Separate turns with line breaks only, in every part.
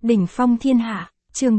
Đỉnh phong thiên hạ, chương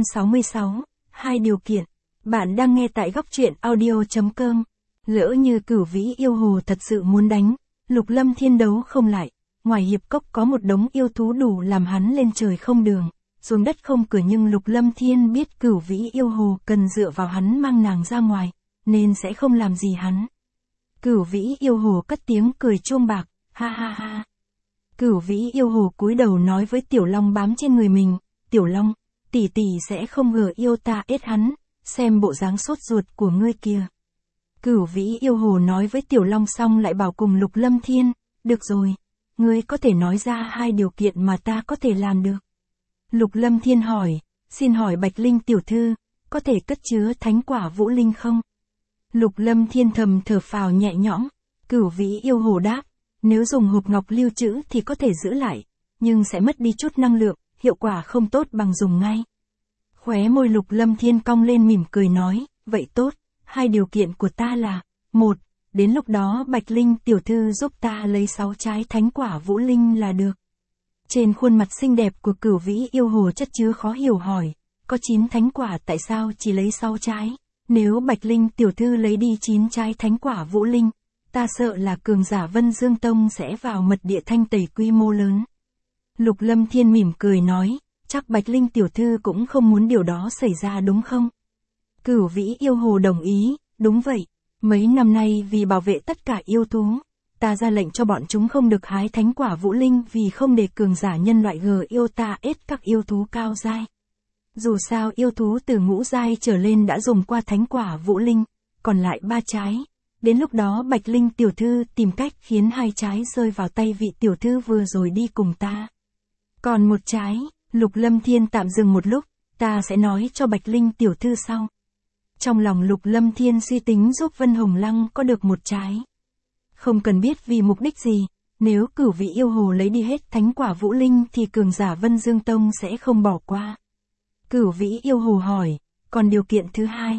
466, hai điều kiện. Bạn đang nghe tại góc truyện audio.com. Lỡ như Cửu Vĩ yêu hồ thật sự muốn đánh, Lục Lâm Thiên đấu không lại. Ngoài hiệp cốc có một đống yêu thú đủ làm hắn lên trời không đường, xuống đất không cửa, nhưng Lục Lâm Thiên biết Cửu Vĩ yêu hồ cần dựa vào hắn mang nàng ra ngoài, nên sẽ không làm gì hắn. Cửu Vĩ yêu hồ cất tiếng cười chuông bạc, ha ha ha. Cửu Vĩ yêu hồ cúi đầu nói với Tiểu Long bám trên người mình, Tiểu Long, tỷ tỷ sẽ không ngờ yêu ta ết hắn, xem bộ dáng sốt ruột của ngươi kia. Cửu Vĩ yêu hồ nói với Tiểu Long xong lại bảo cùng Lục Lâm Thiên, được rồi, ngươi có thể nói ra hai điều kiện mà ta có thể làm được. Lục Lâm Thiên hỏi, xin hỏi Bạch Linh tiểu thư, có thể cất chứa thánh quả vũ linh không? Lục Lâm Thiên thầm thở phào nhẹ nhõm, Cửu Vĩ yêu hồ đáp, nếu dùng hộp ngọc lưu trữ thì có thể giữ lại, nhưng sẽ mất đi chút năng lượng, hiệu quả không tốt bằng dùng ngay. Khóe môi Lục Lâm Thiên cong lên mỉm cười nói, vậy tốt, hai điều kiện của ta là, 1. Đến lúc đó Bạch Linh tiểu thư giúp ta lấy 6 trái thánh quả vũ linh là được. Trên khuôn mặt xinh đẹp của Cửu Vĩ yêu hồ chất chứa khó hiểu hỏi, có 9 thánh quả tại sao chỉ lấy 6 trái? Nếu Bạch Linh tiểu thư lấy đi 9 trái thánh quả vũ linh, ta sợ là cường giả Vân Dương Tông sẽ vào mật địa thanh tẩy quy mô lớn. Lục Lâm Thiên mỉm cười nói, chắc Bạch Linh tiểu thư cũng không muốn điều đó xảy ra đúng không? Cửu Vĩ yêu hồ đồng ý, đúng vậy. Mấy năm nay vì bảo vệ tất cả yêu thú, ta ra lệnh cho bọn chúng không được hái thánh quả vũ linh vì không để cường giả nhân loại yêu ta ết các yêu thú cao giai. Dù sao yêu thú từ ngũ giai trở lên đã dùng qua thánh quả vũ linh, còn lại 3 trái. Đến lúc đó Bạch Linh tiểu thư tìm cách khiến 2 trái rơi vào tay vị tiểu thư vừa rồi đi cùng ta. Còn 1 trái, Lục Lâm Thiên tạm dừng một lúc, ta sẽ nói cho Bạch Linh tiểu thư sau. Trong lòng Lục Lâm Thiên suy tính giúp Vân Hồng Lăng có được 1 trái. Không cần biết vì mục đích gì, nếu Cửu Vĩ yêu hồ lấy đi hết thánh quả vũ linh thì cường giả Vân Dương Tông sẽ không bỏ qua. Cửu Vĩ yêu hồ hỏi, còn điều kiện thứ hai?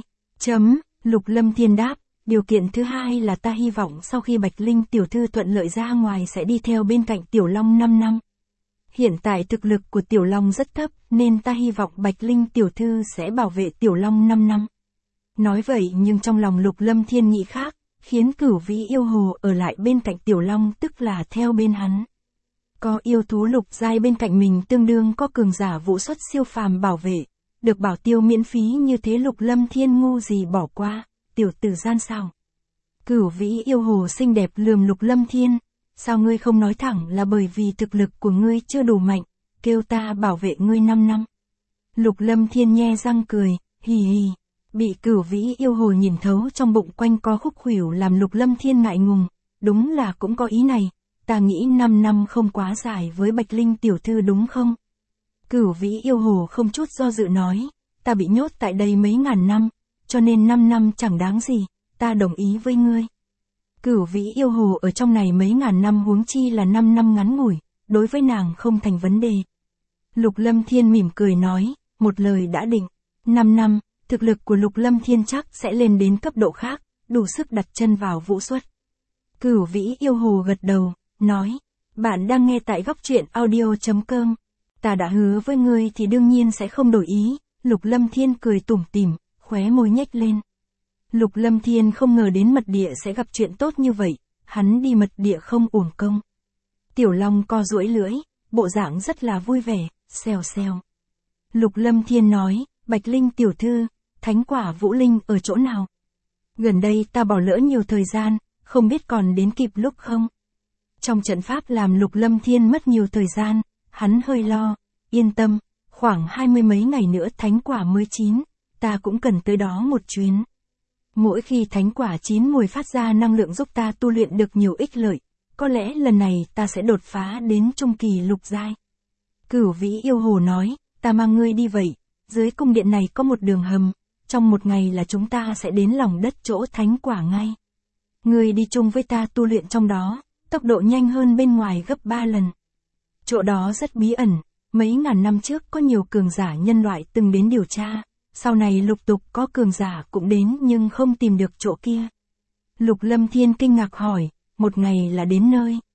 Lục Lâm Thiên đáp, điều kiện thứ hai là ta hy vọng sau khi Bạch Linh tiểu thư thuận lợi ra ngoài sẽ đi theo bên cạnh Tiểu Long 5 năm. Hiện tại thực lực của Tiểu Long rất thấp nên ta hy vọng Bạch Linh tiểu thư sẽ bảo vệ Tiểu Long 5 năm. Nói vậy nhưng trong lòng Lục Lâm Thiên nghĩ khác, khiến Cửu Vĩ yêu hồ ở lại bên cạnh Tiểu Long tức là theo bên hắn. Có yêu thú lục giai bên cạnh mình tương đương có cường giả vũ xuất siêu phàm bảo vệ, được bảo tiêu miễn phí như thế Lục Lâm Thiên ngu gì bỏ qua, tiểu tử gian sao. Cửu Vĩ yêu hồ xinh đẹp lườm Lục Lâm Thiên, sao ngươi không nói thẳng là bởi vì thực lực của ngươi chưa đủ mạnh, kêu ta bảo vệ ngươi 5 năm. Lục Lâm Thiên nhe răng cười, hì hì. Bị Cửu Vĩ yêu hồ nhìn thấu trong bụng quanh co khúc khuỷu làm Lục Lâm Thiên ngại ngùng, đúng là cũng có ý này, ta nghĩ 5 năm không quá dài với Bạch Linh tiểu thư đúng không? Cửu Vĩ yêu hồ không chút do dự nói, ta bị nhốt tại đây mấy ngàn năm, cho nên 5 năm chẳng đáng gì, ta đồng ý với ngươi. Cửu Vĩ yêu hồ ở trong này mấy ngàn năm huống chi là 5 năm ngắn ngủi, đối với nàng không thành vấn đề. Lục Lâm Thiên mỉm cười nói, một lời đã định, 5 năm. Thực lực của Lục Lâm Thiên chắc sẽ lên đến cấp độ khác, đủ sức đặt chân vào vũ xuất. Cửu Vĩ yêu hồ gật đầu, nói, bạn đang nghe tại góc truyện audio.com. Ta đã hứa với ngươi thì đương nhiên sẽ không đổi ý. Lục Lâm Thiên cười tủm tỉm, khóe môi nhếch lên. Lục Lâm Thiên không ngờ đến mật địa sẽ gặp chuyện tốt như vậy, hắn đi mật địa không uổng công. Tiểu Long co duỗi lưỡi, bộ dạng rất là vui vẻ, xèo xèo. Lục Lâm Thiên nói, Bạch Linh tiểu thư, thánh quả vũ linh ở chỗ nào? Gần đây ta bỏ lỡ nhiều thời gian, không biết còn đến kịp lúc không? Trong trận pháp làm Lục Lâm Thiên mất nhiều thời gian, hắn hơi lo, yên tâm, khoảng 20 mấy ngày nữa thánh quả mới chín, ta cũng cần tới đó một chuyến. Mỗi khi thánh quả chín mùi phát ra năng lượng giúp ta tu luyện được nhiều ích lợi, có lẽ lần này ta sẽ đột phá đến trung kỳ lục giai. Cửu Vĩ yêu hồ nói, ta mang ngươi đi vậy, dưới cung điện này có một đường hầm. Trong một ngày là chúng ta sẽ đến lòng đất chỗ thánh quả ngay. Ngươi đi chung với ta tu luyện trong đó, tốc độ nhanh hơn bên ngoài gấp 3 lần. Chỗ đó rất bí ẩn, mấy ngàn năm trước có nhiều cường giả nhân loại từng đến điều tra, sau này lục tục có cường giả cũng đến nhưng không tìm được chỗ kia. Lục Lâm Thiên kinh ngạc hỏi, một ngày là đến nơi.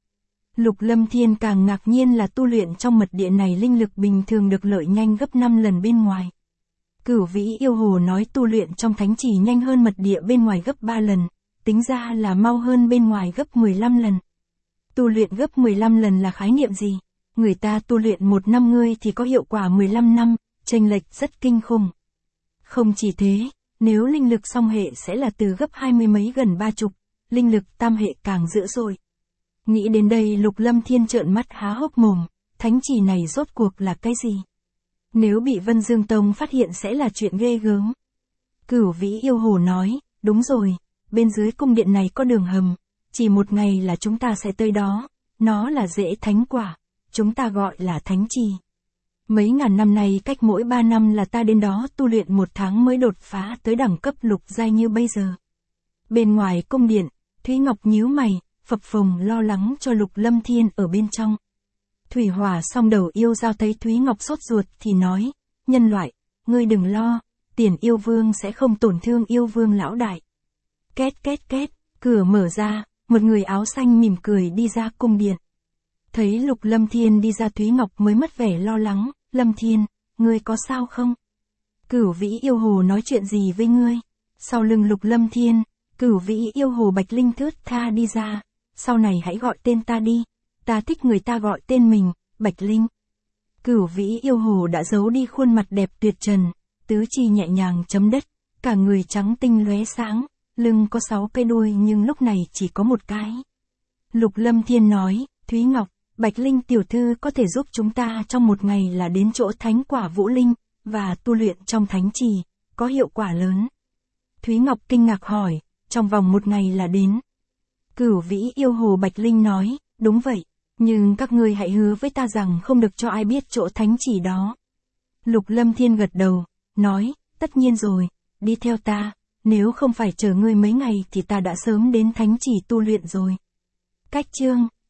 Lục Lâm Thiên càng ngạc nhiên là tu luyện trong mật địa này linh lực bình thường được lợi nhanh gấp 5 lần bên ngoài. Cửu Vĩ Yêu Hồ nói tu luyện trong thánh trì nhanh hơn mật địa bên ngoài gấp 3 lần, tính ra là mau hơn bên ngoài gấp 15 lần. Tu luyện gấp 15 lần là khái niệm gì? Người ta tu luyện 1 năm ngươi thì có hiệu quả 15 năm, chênh lệch rất kinh khủng. Không chỉ thế, nếu linh lực song hệ sẽ là từ gấp 20 mấy gần 30, linh lực tam hệ càng dữ rồi. Nghĩ đến đây Lục Lâm Thiên trợn mắt há hốc mồm, thánh trì này rốt cuộc là cái gì? Nếu bị Vân Dương Tông phát hiện sẽ là chuyện ghê gớm. Cửu Vĩ Yêu Hồ nói, đúng rồi, bên dưới cung điện này có đường hầm, chỉ 1 ngày là chúng ta sẽ tới đó, nó là rễ thánh quả, chúng ta gọi là thánh trì. Mấy ngàn năm nay cách mỗi 3 năm là ta đến đó tu luyện 1 tháng mới đột phá tới đẳng cấp lục giai như bây giờ. Bên ngoài cung điện, Thúy Ngọc nhíu mày, phập phồng lo lắng cho Lục Lâm Thiên ở bên trong. Thủy Hỏa song đầu yêu giao thấy Thúy Ngọc sốt ruột thì nói, nhân loại, ngươi đừng lo, Tiền Yêu Vương sẽ không tổn thương Yêu Vương lão đại. Két két két, cửa mở ra, một người áo xanh mỉm cười đi ra cung điện. Thấy Lục Lâm Thiên đi ra Thúy Ngọc mới mất vẻ lo lắng, Lâm Thiên, ngươi có sao không? Cửu Vĩ Yêu Hồ nói chuyện gì với ngươi? Sau lưng Lục Lâm Thiên, Cửu Vĩ Yêu Hồ Bạch Linh thướt tha đi ra, sau này hãy gọi tên ta đi, ta thích người ta gọi tên mình, Bạch Linh. Cửu Vĩ Yêu Hồ đã giấu đi khuôn mặt đẹp tuyệt trần, tứ chi nhẹ nhàng chấm đất, cả người trắng tinh lóe sáng, lưng có 6 cái đuôi nhưng lúc này chỉ có 1 cái. Lục Lâm Thiên nói, Thúy Ngọc, Bạch Linh tiểu thư có thể giúp chúng ta trong 1 ngày là đến chỗ thánh quả Vũ Linh, và tu luyện trong thánh trì, có hiệu quả lớn. Thúy Ngọc kinh ngạc hỏi, trong vòng 1 ngày là đến. Cửu Vĩ Yêu Hồ Bạch Linh nói, đúng vậy, nhưng các ngươi hãy hứa với ta rằng không được cho ai biết chỗ thánh trì đó. Lục Lâm Thiên gật đầu, nói, tất nhiên rồi, đi theo ta, nếu không phải chờ ngươi mấy ngày thì ta đã sớm đến thánh trì tu luyện rồi. Cách chương